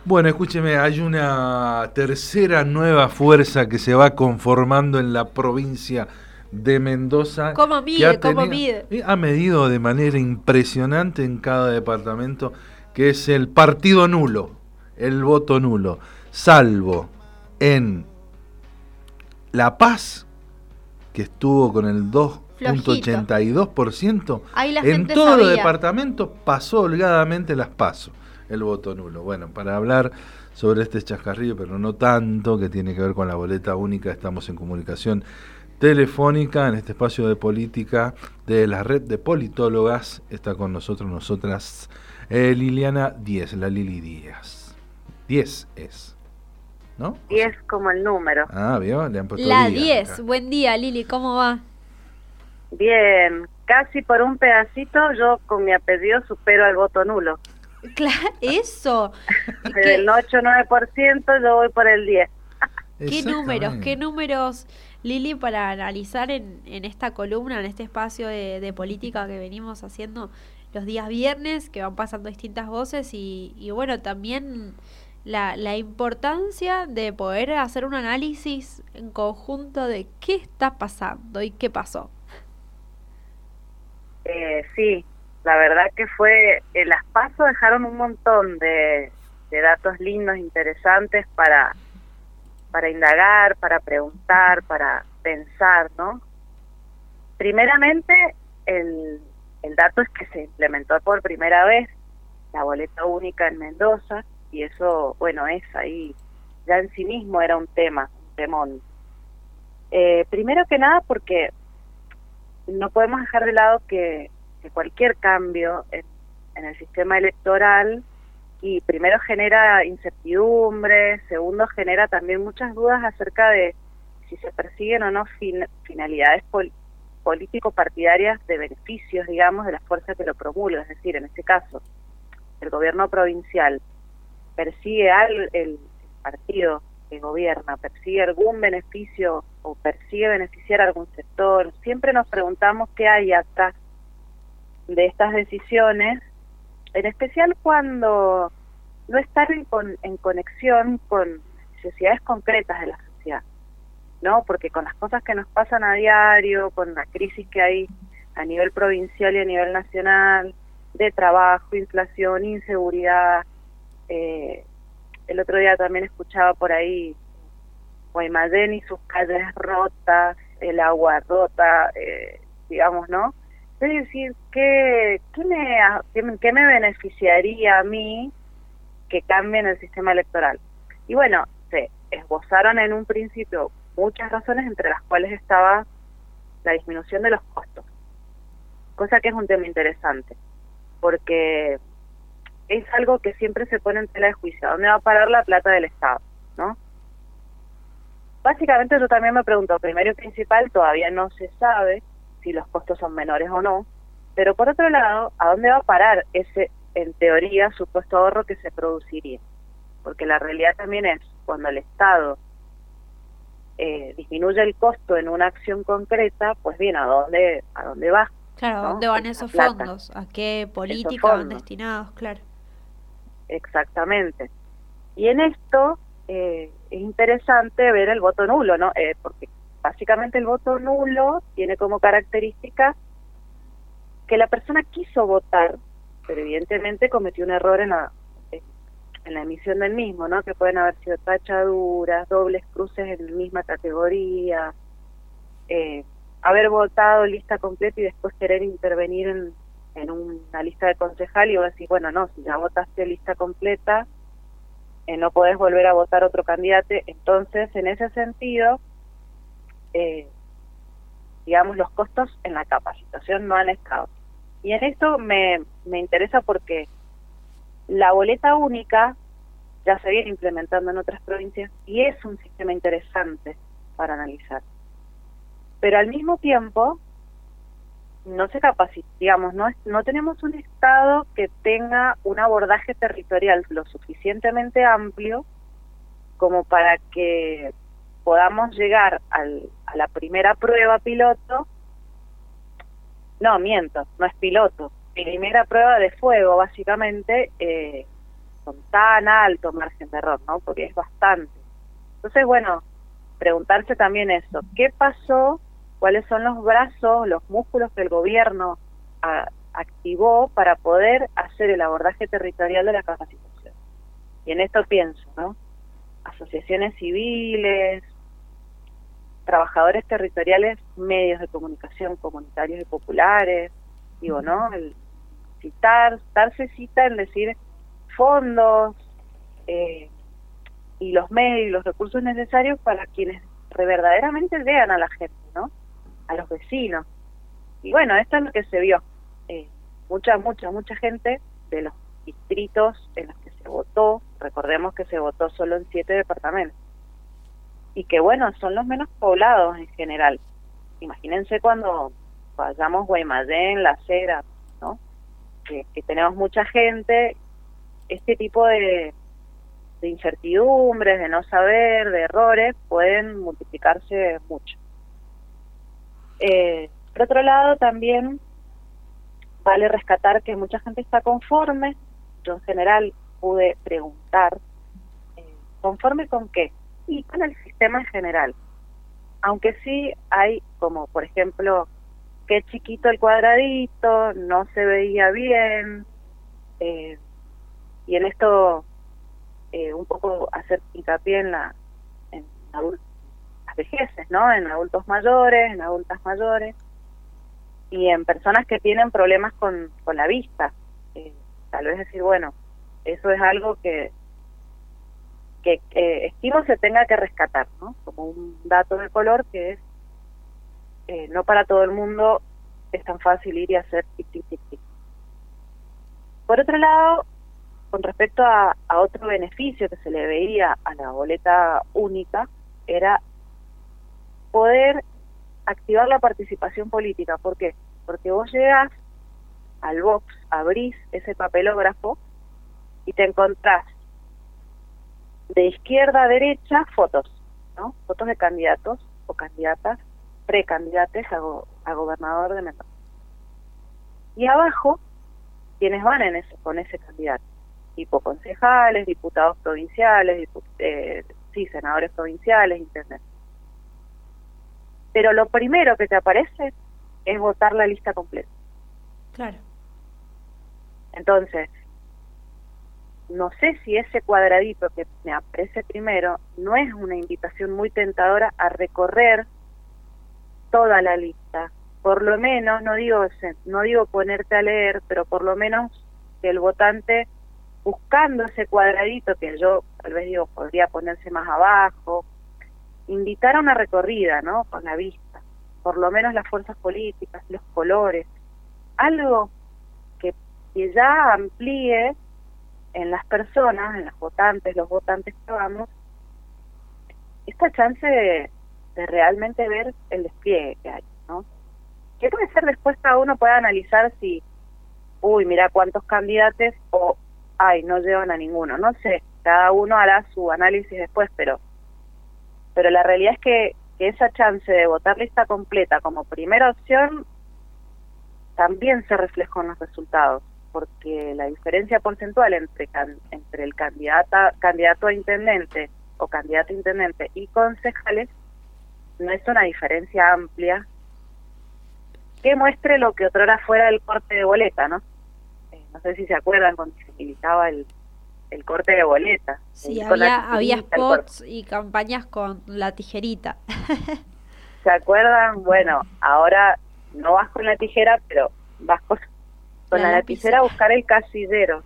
Bueno, escúcheme, hay una tercera nueva fuerza que se va conformando en la provincia de Mendoza, ¿Cómo que mide? ¿Cómo mide? ha medido de manera impresionante en cada departamento, que es el partido nulo, el voto nulo, salvo en La Paz, que estuvo con el Flojito. 2,82%, Ahí la en gente todos los sabía. departamentos pasó holgadamente las PASO, el voto nulo. Bueno, para hablar sobre este chascarrillo, pero no tanto, que tiene que ver con la boleta única, estamos en comunicación telefónica en este espacio de política de la red de politólogas. Está con nosotros, nosotras, Liliana Díez, la Lili Díaz. 10 es, ¿no? O sea, 10 como el número. ¿vio? Le han puesto La Díaz 10. acá. Buen día, Lili, ¿cómo va? Bien, casi por un pedacito yo con mi apellido supero al voto nulo. Claro, eso. Del 8 o 9% yo voy por el 10. Qué números, Lili, para analizar en esta columna, en este espacio de política que venimos haciendo los días viernes, que van pasando distintas voces y bueno, también la importancia de poder hacer un análisis en conjunto de qué está pasando y qué pasó. Sí, la verdad que fue, las PASO dejaron un montón de datos lindos, interesantes para indagar, para preguntar, para pensar, ¿no? Primeramente, el dato es que se implementó por primera vez la boleta única en Mendoza, y eso, bueno, es ahí, ya en sí mismo era un tema, un temón. Primero que nada porque no podemos dejar de lado que cualquier cambio en el sistema electoral, y primero genera incertidumbre, segundo genera también muchas dudas acerca de si se persiguen o no finalidades político-partidarias de beneficios, digamos, de la fuerza que lo promulga. Es decir, en este caso, el gobierno provincial persigue el partido que gobierna, persigue algún beneficio o persigue beneficiar a algún sector. Siempre nos preguntamos qué hay atrás de estas decisiones, en especial cuando no están en conexión con necesidades concretas de la sociedad, ¿no? Porque con las cosas que nos pasan a diario, con la crisis que hay a nivel provincial y a nivel nacional, de trabajo, inflación, inseguridad, el otro día también escuchaba por ahí Guaymallén y sus calles rotas, el agua rota, digamos, ¿no? Es decir, ¿qué me beneficiaría a mí que cambien el sistema electoral? Y bueno, se esbozaron en un principio muchas razones, entre las cuales estaba la disminución de los costos, cosa que es un tema interesante, porque es algo que siempre se pone en tela de juicio. ¿A dónde va a parar la plata del Estado, no? Básicamente yo también me pregunto, primero y principal, todavía no se sabe si los costos son menores o no, pero por otro lado, ¿a dónde va a parar ese, en teoría, supuesto ahorro que se produciría? Porque la realidad también es, cuando el Estado disminuye el costo en una acción concreta, pues bien, ¿a dónde va? Claro, ¿a ¿No? dónde van Esa esos plata, fondos? ¿A qué esos política van fondos, destinados? Claro. exactamente. Y en esto es interesante ver el voto nulo, ¿no? Porque básicamente el voto nulo tiene como característica que la persona quiso votar, pero evidentemente cometió un error en la emisión del mismo, ¿no? Que pueden haber sido tachaduras, dobles cruces en la misma categoría, haber votado lista completa y después querer intervenir en una lista de concejal y vos decís, bueno, no, si ya votaste lista completa, no podés volver a votar otro candidato. Entonces, en ese sentido, digamos, los costos en la capacitación no han estado. Y en esto me interesa porque la boleta única ya se viene implementando en otras provincias y es un sistema interesante para analizar. Pero al mismo tiempo, no se capacita, digamos, no tenemos un Estado que tenga un abordaje territorial lo suficientemente amplio como para que podamos llegar a la primera prueba piloto. No, miento, no es piloto, primera prueba de fuego, básicamente, con tan alto margen de error, ¿no? Porque es bastante. Entonces, bueno, preguntarse también eso, ¿qué pasó? ¿Cuáles son los brazos, los músculos que el gobierno activó para poder hacer el abordaje territorial de la capacitación? Y en esto pienso, ¿no? Asociaciones civiles, trabajadores territoriales, medios de comunicación comunitarios y populares, digo, ¿no? El darse cita en decir fondos y los medios y los recursos necesarios para quienes verdaderamente vean a la gente, ¿no? A los vecinos. Y bueno, esto es lo que se vio. Mucha gente de los distritos en los que se votó, recordemos que se votó solo en 7 departamentos, y que bueno, son los menos poblados en general. Imagínense cuando vayamos Guaymallén, La Cera, ¿no? Que tenemos mucha gente, este tipo de incertidumbres, de no saber, de errores, pueden multiplicarse mucho. Por otro lado, también vale rescatar que mucha gente está conforme. Yo en general pude preguntar, ¿conforme con qué? Y con el sistema en general. Aunque sí hay, como por ejemplo, qué chiquito el cuadradito, no se veía bien, y en esto un poco hacer hincapié en las vejeces, ¿no? En adultos mayores, en adultas mayores, y en personas que tienen problemas con la vista. Tal vez decir, bueno, eso es algo que estimo se tenga que rescatar, ¿no? Como un dato de color que es, no para todo el mundo es tan fácil ir y hacer tic, tic, tic, tic. Por otro lado, con respecto a otro beneficio que se le veía a la boleta única, era poder activar la participación política. ¿Por qué? Porque vos llegás al box, abrís ese papelógrafo y te encontrás de izquierda a derecha fotos, ¿no? Fotos de candidatos o candidatas, precandidates a gobernador de Mendoza. Y abajo, quienes van con ese candidato, tipo concejales, diputados provinciales, senadores provinciales, intendentes. Pero lo primero que te aparece es votar la lista completa. Claro. Entonces, no sé si ese cuadradito que me aparece primero no es una invitación muy tentadora a recorrer toda la lista. Por lo menos, no digo ponerte a leer, pero por lo menos que el votante, buscando ese cuadradito que yo tal vez digo podría ponerse más abajo, invitar a una recorrida, ¿no? Con la vista, por lo menos las fuerzas políticas, los colores, algo que ya amplíe en las personas, en las votantes, los votantes que vamos, esta chance de realmente ver el despliegue que hay, ¿no? Que puede ser después cada uno puede analizar si, mira cuántos candidatos, o, no llevan a ninguno, no sé, cada uno hará su análisis después, pero la realidad es que esa chance de votar lista completa como primera opción también se reflejó en los resultados, porque la diferencia porcentual entre el candidato a intendente o candidato a intendente y concejales no es una diferencia amplia que muestre lo que otrora fuera el corte de boleta, ¿no? No sé si se acuerdan cuando se militaba el corte de boleta. Sí, había spots y campañas con la tijerita. ¿Se acuerdan? Bueno, ahora no vas con la tijera, pero vas con la lapicera a buscar el casillero.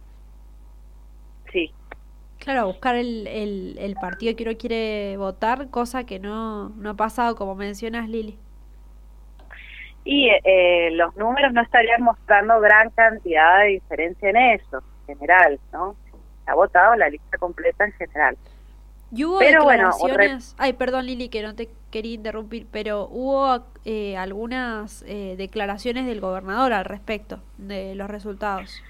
Sí. Claro, buscar el partido que uno quiere votar, cosa que no ha pasado, como mencionas, Lili. Y los números no estarían mostrando gran cantidad de diferencia en eso, en general, ¿no? Ha votado la lista completa en general. Y hubo declaraciones... Ay, perdón, Lili, que no te quería interrumpir, pero hubo algunas declaraciones del gobernador al respecto de los resultados.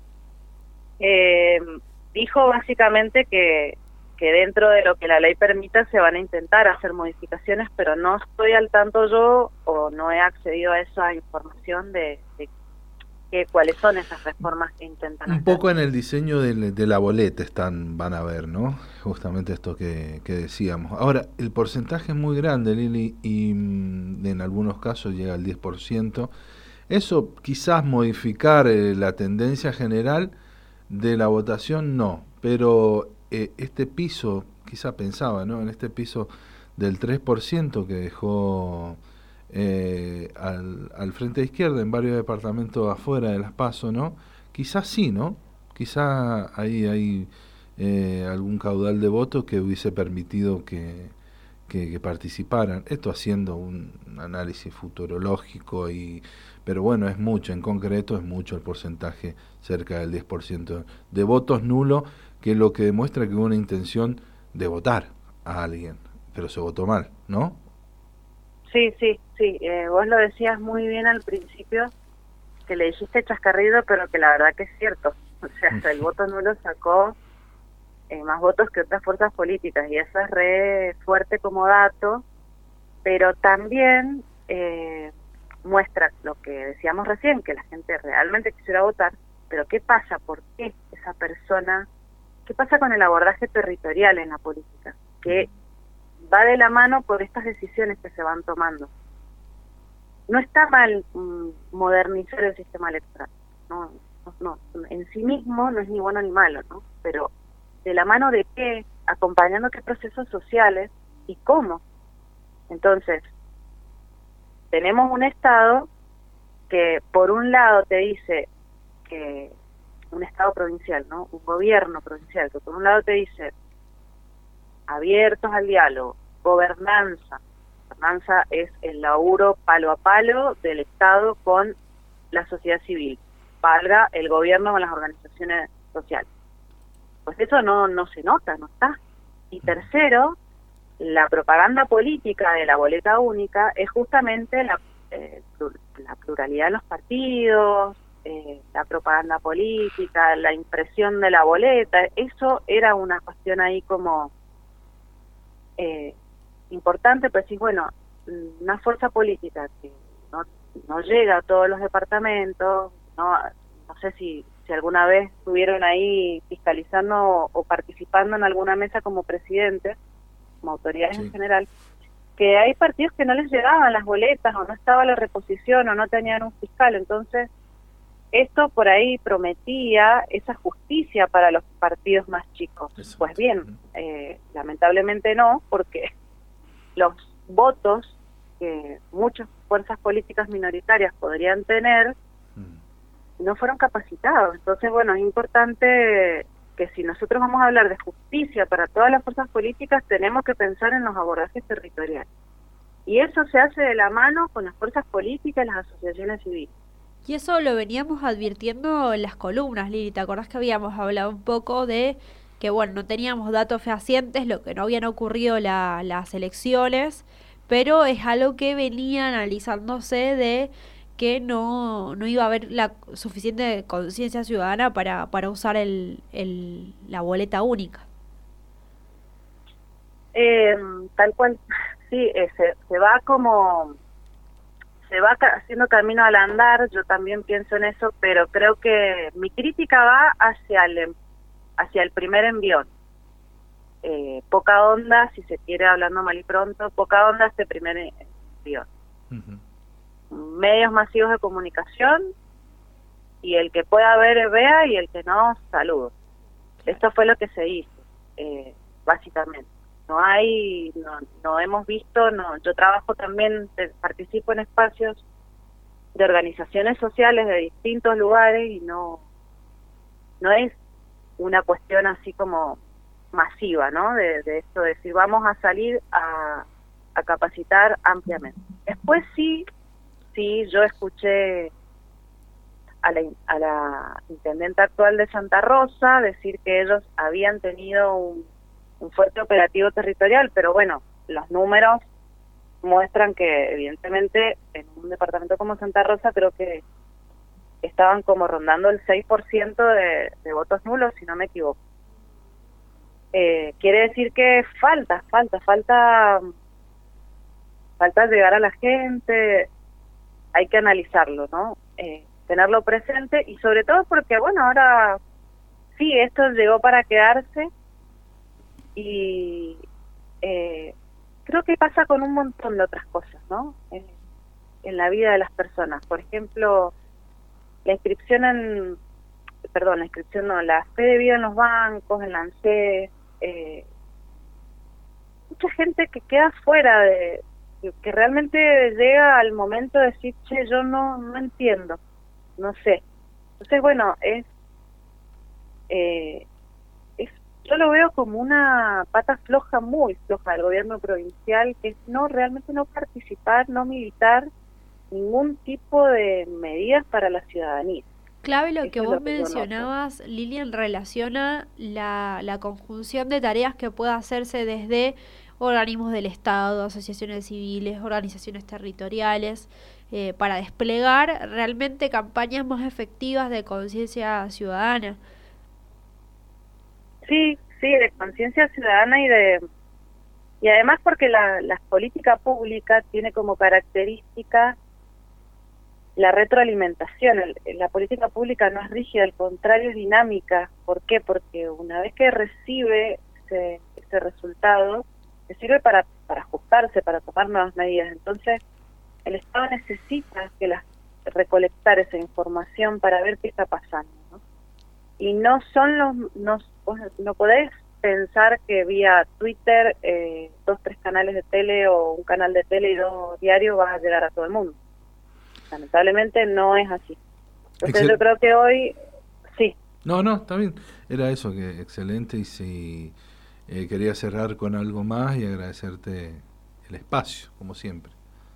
Dijo básicamente que dentro de lo que la ley permita se van a intentar hacer modificaciones, pero no estoy al tanto yo, o no he accedido a esa información de cuáles son esas reformas que intentan hacer. Un poco en el diseño de la boleta van a ver, ¿no? Justamente esto que decíamos. Ahora, el porcentaje es muy grande, Lili, y en algunos casos llega al 10%. Eso quizás modificar la tendencia general de la votación, no, pero este piso, quizá pensaba, ¿no? En este piso del 3% que dejó al Frente de Izquierda en varios departamentos afuera de las PASO, ¿no? Quizás sí, ¿no? Quizá ahí hay algún caudal de votos que hubiese permitido que participaran. Esto haciendo un análisis futurológico, pero bueno, es mucho, en concreto es mucho el porcentaje, cerca del 10% de votos nulos, que es lo que demuestra que hubo una intención de votar a alguien, pero se votó mal, ¿no? Sí, vos lo decías muy bien al principio, que le dijiste chascarrido, pero que la verdad que es cierto. O sea, hasta el voto nulo sacó más votos que otras fuerzas políticas, y eso es re fuerte como dato, pero también muestra lo que decíamos recién, que la gente realmente quisiera votar, pero ¿qué pasa? ¿Por qué esa persona? ¿Qué pasa con el abordaje territorial en la política? Que va de la mano por estas decisiones que se van tomando. No está mal modernizar el sistema electoral, no, en sí mismo no es ni bueno ni malo, ¿no? Pero de la mano de qué, acompañando qué procesos sociales y cómo. Entonces, tenemos un Estado que por un lado te dice que un Estado provincial, ¿no? Un gobierno provincial que por un lado te dice abiertos al diálogo, gobernanza. Gobernanza es el laburo palo a palo del Estado con la sociedad civil, valga el gobierno con las organizaciones sociales. Pues eso no se nota, no está. Y tercero, la propaganda política de la boleta única es justamente la pluralidad de los partidos, la propaganda política, la impresión de la boleta. Eso era una cuestión ahí como importante, pero sí, bueno, una fuerza política que no llega a todos los departamentos, no sé si alguna vez estuvieron ahí fiscalizando o participando en alguna mesa como presidentes, como autoridades en general, que hay partidos que no les llegaban las boletas, o no estaba la reposición, o no tenían un fiscal. Entonces, esto por ahí prometía esa justicia para los partidos más chicos. Eso. Pues bien, lamentablemente no, porque los votos que muchas fuerzas políticas minoritarias podrían tener no fueron capacitados. Entonces, bueno, es importante que si nosotros vamos a hablar de justicia para todas las fuerzas políticas, tenemos que pensar en los abordajes territoriales. Y eso se hace de la mano con las fuerzas políticas y las asociaciones civiles. Y eso lo veníamos advirtiendo en las columnas, Lili. ¿Te acordás que habíamos hablado un poco de que, bueno, no teníamos datos fehacientes, lo que no habían ocurrido las elecciones, pero es algo que venía analizándose de que no iba a haber la suficiente conciencia ciudadana para usar la boleta única? Tal cual, sí, se va haciendo camino al andar. Yo también pienso en eso, pero creo que mi crítica va hacia el primer envión. Poca onda, si se quiere, hablando mal y pronto, poca onda este primer envión. Medios masivos de comunicación, y el que pueda ver, vea, y el que no, saludo. Esto fue lo que se hizo, básicamente. No hemos visto, yo trabajo también, participo en espacios de organizaciones sociales de distintos lugares, y no es una cuestión así como masiva, ¿no? De esto de decir, vamos a salir a capacitar ampliamente. Después sí, yo escuché a la intendente actual de Santa Rosa decir que ellos habían tenido un fuerte operativo territorial, pero bueno, los números muestran que evidentemente en un departamento como Santa Rosa creo que estaban como rondando el 6% de votos nulos, si no me equivoco. Quiere decir que falta llegar a la gente. Hay que analizarlo, ¿no? tenerlo presente, y sobre todo porque, bueno, ahora sí, esto llegó para quedarse, y creo que pasa con un montón de otras cosas, ¿no? En la vida de las personas. Por ejemplo, la la fe de vida en los bancos, en la ANSES, mucha gente que queda fuera que realmente llega al momento de decir, che, yo no entiendo, no sé. Entonces, bueno, yo lo veo como una pata floja, muy floja del gobierno provincial, que es realmente no participar, no militar ningún tipo de medidas para la ciudadanía. Clave lo que vos mencionabas, Lili, en relación a la conjunción de tareas que pueda hacerse desde organismos del Estado, asociaciones civiles, organizaciones territoriales, para desplegar realmente campañas más efectivas de conciencia ciudadana. Sí, de conciencia ciudadana y además porque la política pública tiene como característica la retroalimentación. La política pública no es rígida, al contrario, es dinámica. ¿Por qué? Porque una vez que recibe ese resultado, le sirve para ajustarse, para tomar nuevas medidas. Entonces, el Estado necesita recolectar esa información para ver qué está pasando, ¿no? Y no podés pensar que vía Twitter, 2, 3 canales de tele o un canal de tele y 2 diarios vas a llegar a todo el mundo. Lamentablemente no es así. Entonces yo creo que hoy, sí. No, está bien. Era eso, que excelente. Y si quería cerrar con algo más y agradecerte el espacio, como siempre.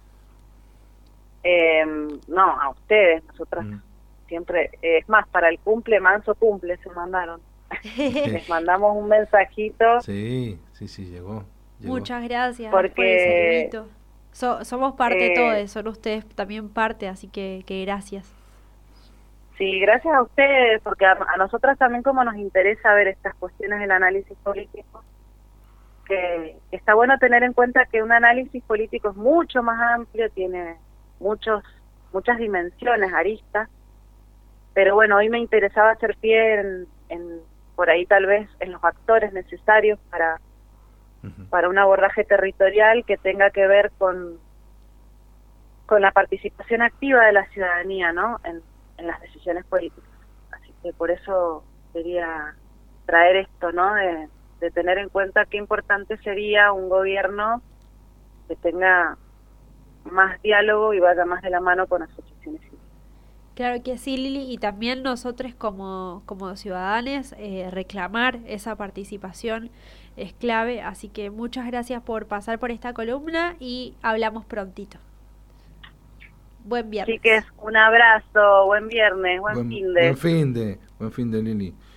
No, a ustedes, nosotras siempre, es más, para el manso cumple se mandaron. Les mandamos un mensajito. Sí, llegó. Muchas gracias por ese mimito. Somos parte todos, son ustedes también parte, así que gracias. Sí, gracias a ustedes, porque a nosotras también como nos interesa ver estas cuestiones del análisis político, que está bueno tener en cuenta que un análisis político es mucho más amplio, tiene muchas dimensiones, aristas, pero bueno, hoy me interesaba hacer pie en por ahí tal vez en los actores necesarios para un abordaje territorial que tenga que ver con la participación activa de la ciudadanía, ¿no? En las decisiones políticas. Así que por eso quería traer esto, ¿no? De tener en cuenta qué importante sería un gobierno que tenga más diálogo y vaya más de la mano con asociaciones civiles. Claro que sí, Lili, y también nosotros como ciudadanos reclamar esa participación es clave, así que muchas gracias por pasar por esta columna y hablamos prontito. Buen viernes. Chiques, un abrazo, buen viernes, buen fin de. Buen fin de, Lili.